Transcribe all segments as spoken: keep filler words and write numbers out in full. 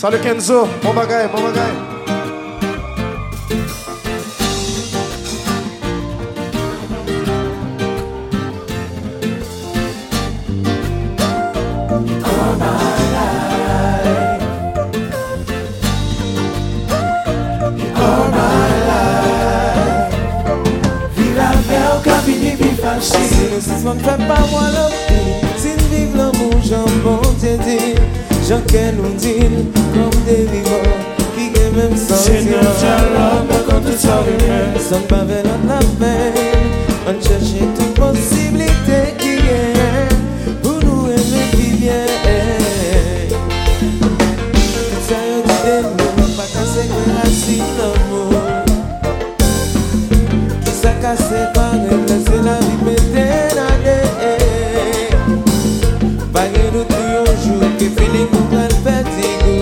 Salut Kenzo, bon bagaille, bon bagaille. Si nous ne fait pas moi l'optique, si nous vivons l'amour, j'en bon t'aider. J'en qu'elle nous dit, comme des vivants, qui est même sans c'est nous dialogue, mais quand tout ça revient. Sans pas vers la peine, on cherche toute possibilité qui est pour nous aimer qui vient. Tout ça y est dit de nous, pas casser que racine l'amour. Qui s'est cassé par elle, c'est la vie méténale. Pas que nous tuyons jour, qui finit nous prend le fatigue.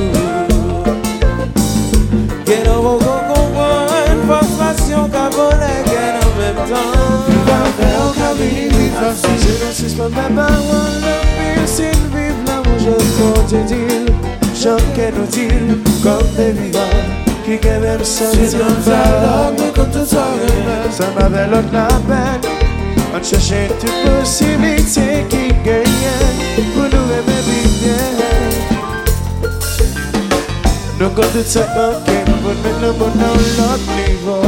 Que nous vont comprendre une frustration qu'a volé qu'elle en même temps. Pas faire au cabine, facile. Je ne suis pas ma parole, le pire c'est de vivre l'amour, je compte te dire. Chacun nous dit, comme des vivants, qui est même sans c'est nous dialogue, mais quand tout ça revient. ça m'avait l'autre la peine. On cherchait toute possibilité qui gagnait pour nous aimer bien. Nous comptons tout ça manquer pour mettre le monde dans l'autre niveau.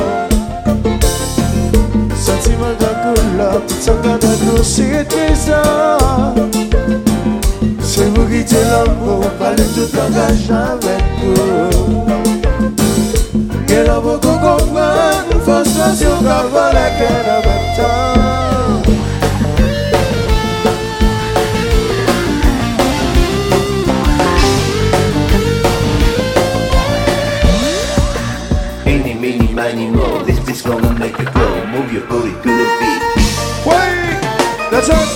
Sentiment de couleur, tout ça quand on nous c'est trésor. C'est vous qui t'es l'amour, parlez tout langage avec vous. Que l'on veut qu'on comprenne, une frustration qu'a volé qu'elle en même temps. Eeny, meeny, miny, mo. This bitch gonna make you grow. Move your booty to the beat. Wait, that's it.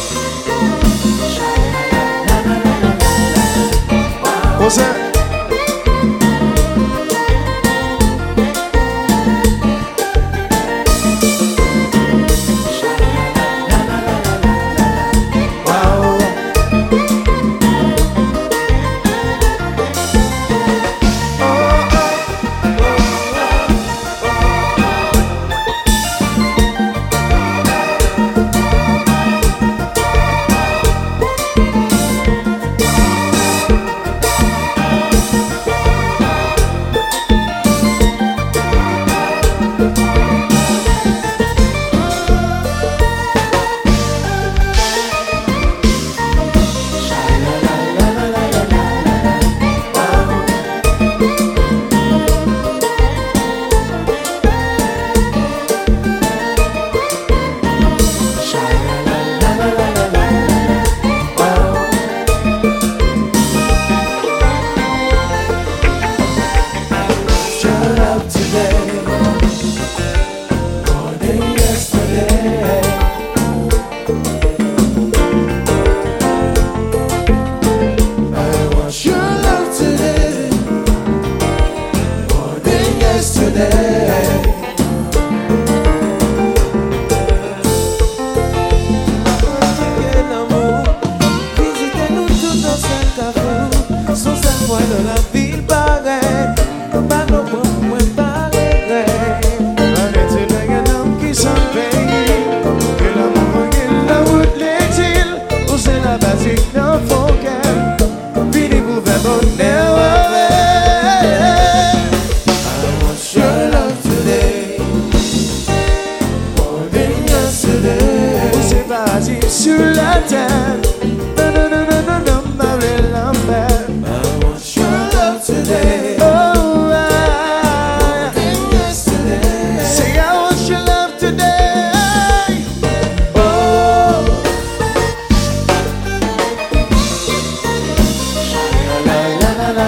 What's that? Sur la terre, non, non, non, non, non, non, ma vraie l'enfer. I want your love today. Oh, I, yesterday. Say I want your love today. Oh, la la la la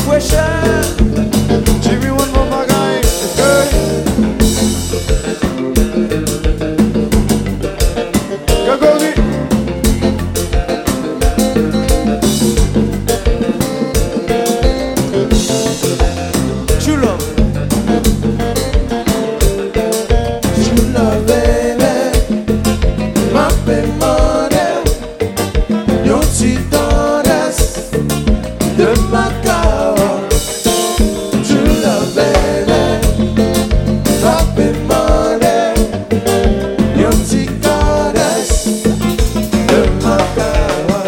fraîcheur. Jimmy one more bagaille. Gagoni. True love. True love, baby. Ma belle modèle. Yon petit tendresse de ma carte. True love, baby. Ma belle modèle. Yon petit tendresse de ma carte.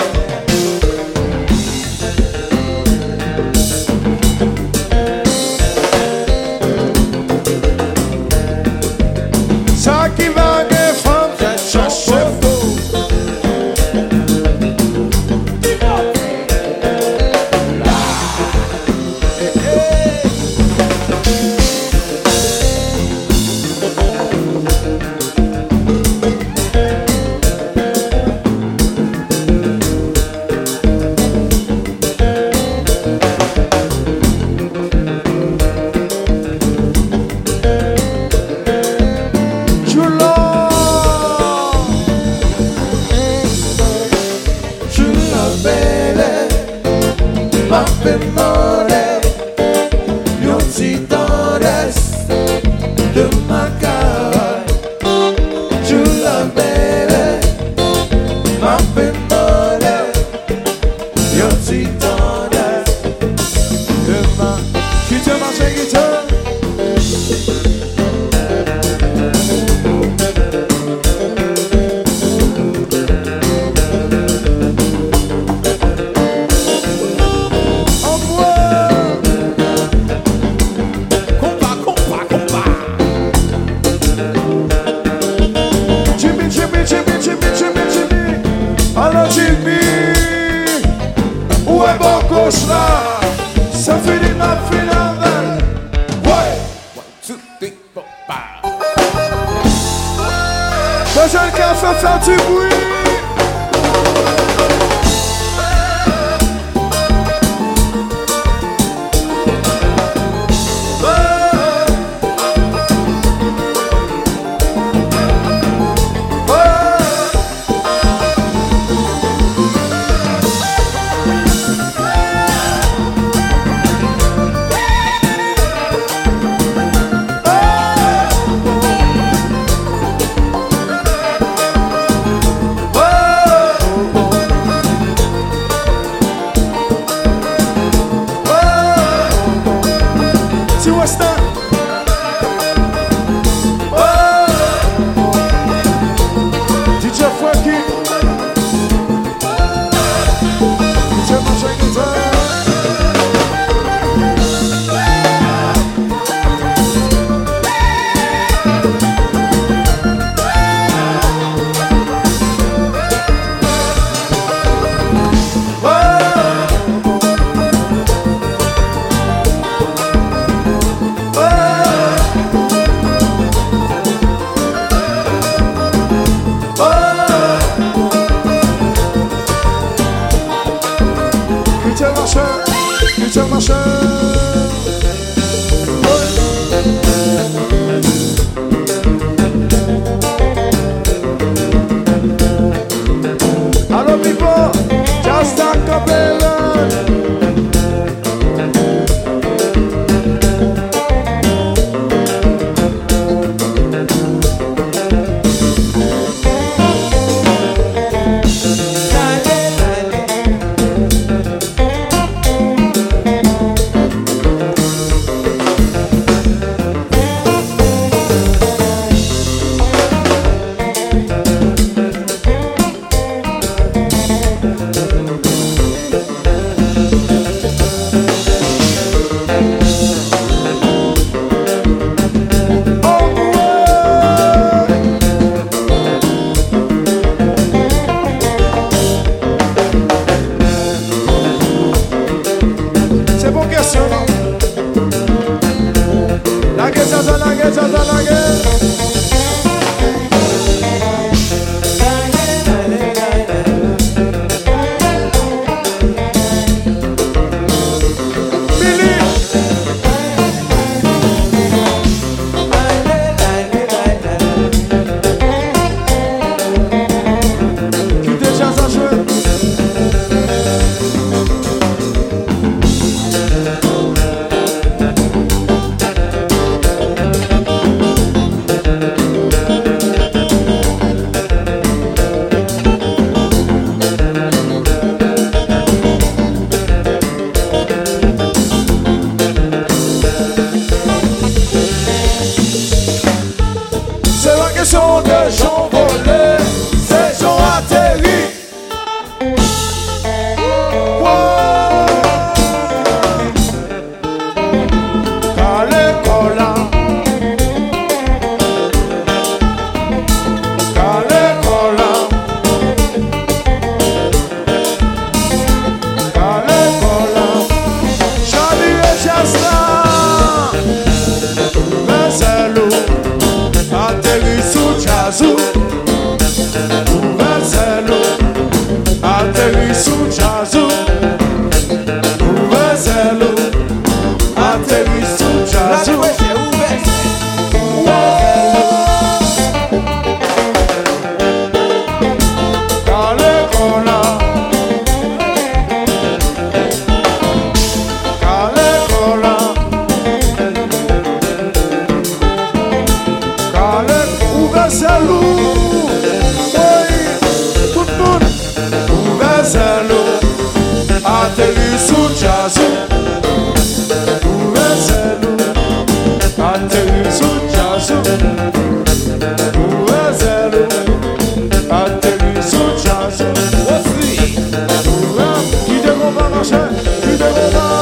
Ça qui va des femmes, ça c'est faux. True love. True love, baby. Ma belle modèle. Yon petit tendresse de ma carte. True love, baby. Ma belle modèle. Yon petit tendresse de ma Guitar, marche, guitar. compa, compa, compa. Jimmy, Jimmy, Jimmy, Jimmy, Jimmy, Jimmy. Alors Jimmy, où est mon coach là? Ça finit la finale. Ouais. Two, three, four, five. Besoin de café, faire du bruit. See what's that? D J Frankie. D J Marche Guitar. Guitar Marche, Guitar Marche. Hello people, just a cappella. jazzou. Ouvezelo, atterri sous jazzou. Ouvezelo, atterri sous jazzou. Atterri sul jazz. Ouvezelo, atterri sul jazz. Ouvezelo, atterri sul jazz. Aussi, qui déroule va marcher, qui déroule va.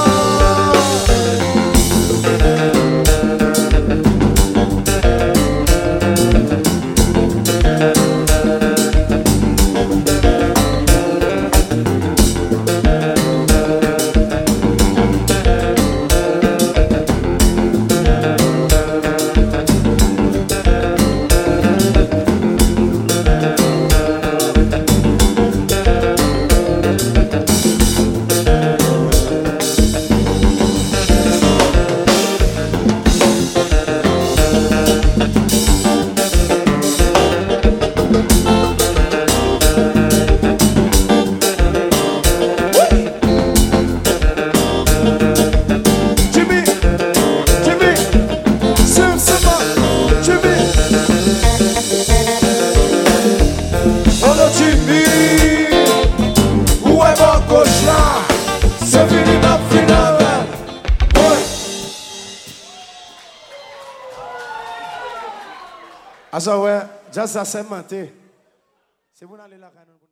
Ah, ça, ouais, déjà, ça s'est menté. C'est vous n'allez là,